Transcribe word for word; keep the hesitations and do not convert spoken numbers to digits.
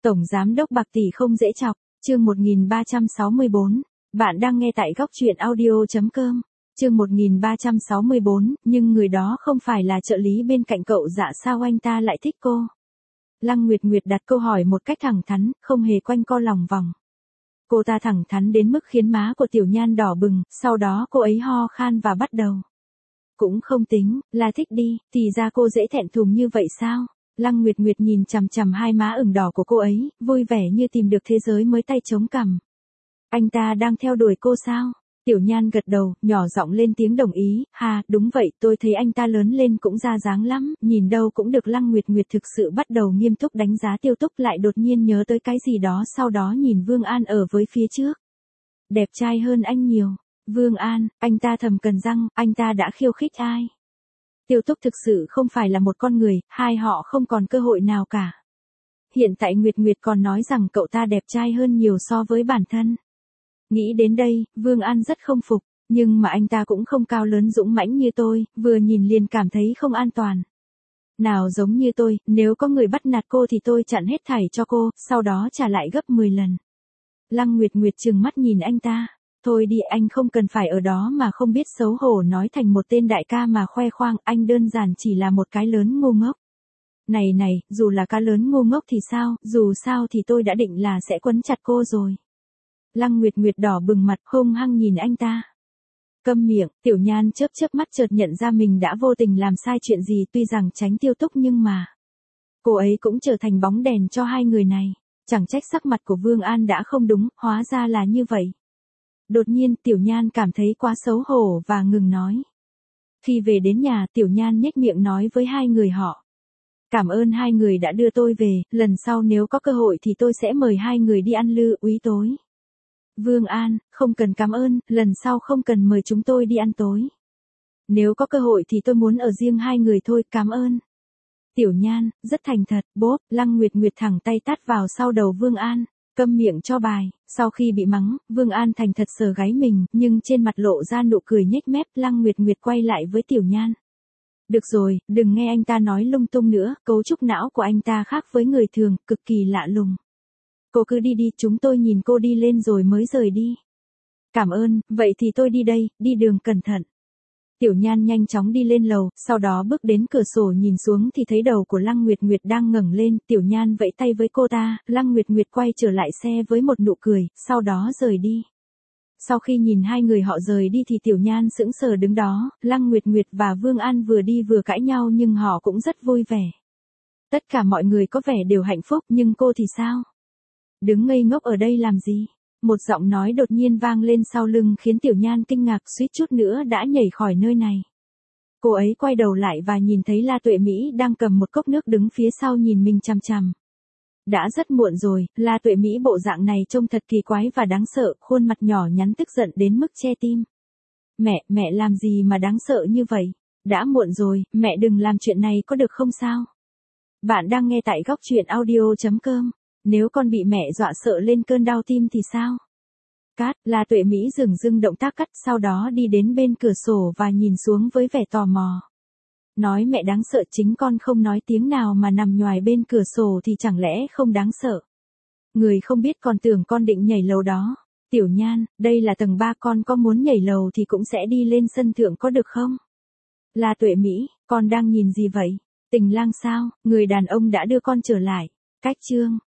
Tổng giám đốc Bạc Tỷ không dễ chọc, chương một nghìn ba trăm sáu mươi bốn. Bạn đang nghe tại góc truyện audio chấm com. Chương một nghìn ba trăm sáu mươi bốn, nhưng người đó không phải là trợ lý bên cạnh cậu, dạ sao anh ta lại thích cô? Lăng Nguyệt Nguyệt đặt câu hỏi một cách thẳng thắn, không hề quanh co lòng vòng. Cô ta thẳng thắn đến mức khiến má của Tiểu Nhan đỏ bừng, sau đó cô ấy ho khan và bắt đầu. Cũng không tính, là thích đi, thì ra cô dễ thẹn thùng như vậy sao? Lăng Nguyệt Nguyệt nhìn chằm chằm hai má ửng đỏ của cô ấy, vui vẻ như tìm được thế giới mới, tay chống cằm. Anh ta đang theo đuổi cô sao? Tiểu Nhan gật đầu, nhỏ giọng lên tiếng đồng ý, ha, đúng vậy, tôi thấy anh ta lớn lên cũng ra dáng lắm, nhìn đâu cũng được. Lăng Nguyệt Nguyệt thực sự bắt đầu nghiêm túc đánh giá Tiêu Túc, lại đột nhiên nhớ tới cái gì đó, sau đó nhìn Vương An ở với phía trước. Đẹp trai hơn anh nhiều. Vương An, anh ta thầm cằn răng, anh ta đã khiêu khích ai? Tiêu Túc thực sự không phải là một con người, hai họ không còn cơ hội nào cả. Hiện tại Nguyệt Nguyệt còn nói rằng cậu ta đẹp trai hơn nhiều so với bản thân. Nghĩ đến đây, Vương An rất không phục, nhưng mà anh ta cũng không cao lớn dũng mãnh như tôi, vừa nhìn liền cảm thấy không an toàn. Nào giống như tôi, nếu có người bắt nạt cô thì tôi chặn hết thảy cho cô, sau đó trả lại gấp mười lần. Lăng Nguyệt Nguyệt trừng mắt nhìn anh ta. Thôi đi, anh không cần phải ở đó mà không biết xấu hổ nói thành một tên đại ca mà khoe khoang, anh đơn giản chỉ là một cái lớn ngu ngốc. Này này, dù là cá lớn ngu ngốc thì sao, dù sao thì tôi đã định là sẽ quấn chặt cô rồi. Lăng Nguyệt Nguyệt đỏ bừng mặt, hung hăng nhìn anh ta. Câm miệng, Tiểu Nhan chớp chớp mắt, chợt nhận ra mình đã vô tình làm sai chuyện gì, tuy rằng tránh Tiêu Túc nhưng mà cô ấy cũng trở thành bóng đèn cho hai người này. Chẳng trách sắc mặt của Vương An đã không đúng, hóa ra là như vậy. Đột nhiên Tiểu Nhan cảm thấy quá xấu hổ và ngừng nói. Khi về đến nhà, Tiểu Nhan nhếch miệng nói với hai người họ. Cảm ơn hai người đã đưa tôi về, lần sau nếu có cơ hội thì tôi sẽ mời hai người đi ăn lư úy tối. Vương An, không cần cảm ơn, lần sau không cần mời chúng tôi đi ăn tối. Nếu có cơ hội thì tôi muốn ở riêng hai người thôi, cảm ơn. Tiểu Nhan, rất thành thật, bốp. Lăng Nguyệt Nguyệt thẳng tay tát vào sau đầu Vương An. Câm miệng cho bài. Sau khi bị mắng, Vương An thành thật sờ gáy mình, nhưng trên mặt lộ ra nụ cười nhếch mép. Lăng Nguyệt Nguyệt quay lại với Tiểu Nhan. Được rồi, đừng nghe anh ta nói lung tung nữa, cấu trúc não của anh ta khác với người thường, cực kỳ lạ lùng. Cô cứ đi đi, chúng tôi nhìn cô đi lên rồi mới rời đi. Cảm ơn, vậy thì tôi đi đây, đi đường cẩn thận. Tiểu Nhan nhanh chóng đi lên lầu, sau đó bước đến cửa sổ nhìn xuống thì thấy đầu của Lăng Nguyệt Nguyệt đang ngẩng lên. Tiểu Nhan vẫy tay với cô ta, Lăng Nguyệt Nguyệt quay trở lại xe với một nụ cười, sau đó rời đi. Sau khi nhìn hai người họ rời đi thì Tiểu Nhan sững sờ đứng đó. Lăng Nguyệt Nguyệt và Vương An vừa đi vừa cãi nhau nhưng họ cũng rất vui vẻ. Tất cả mọi người có vẻ đều hạnh phúc, nhưng cô thì sao? Đứng ngây ngốc ở đây làm gì? Một giọng nói đột nhiên vang lên sau lưng khiến Tiểu Nhan kinh ngạc, suýt chút nữa đã nhảy khỏi nơi này. Cô ấy quay đầu lại và nhìn thấy La Tuệ Mỹ đang cầm một cốc nước đứng phía sau nhìn mình chằm chằm. Đã rất muộn rồi, La Tuệ Mỹ bộ dạng này trông thật kỳ quái và đáng sợ, khuôn mặt nhỏ nhắn tức giận đến mức che tim. Mẹ, mẹ làm gì mà đáng sợ như vậy? Đã muộn rồi, mẹ đừng làm chuyện này có được không sao? Bạn đang nghe tại góc truyện audio chấm com. Nếu con bị mẹ dọa sợ lên cơn đau tim thì sao? Cát, La Tuệ Mỹ dừng dưng động tác cắt, sau đó đi đến bên cửa sổ và nhìn xuống với vẻ tò mò. Nói mẹ đáng sợ, chính con không nói tiếng nào mà nằm nhoài bên cửa sổ thì chẳng lẽ không đáng sợ? Người không biết còn tưởng con định nhảy lầu đó. Tiểu Nhan, đây là tầng ba, con có muốn nhảy lầu thì cũng sẽ đi lên sân thượng có được không? La Tuệ Mỹ, con đang nhìn gì vậy? Tình lang sao? Người đàn ông đã đưa con trở lại. Cách chương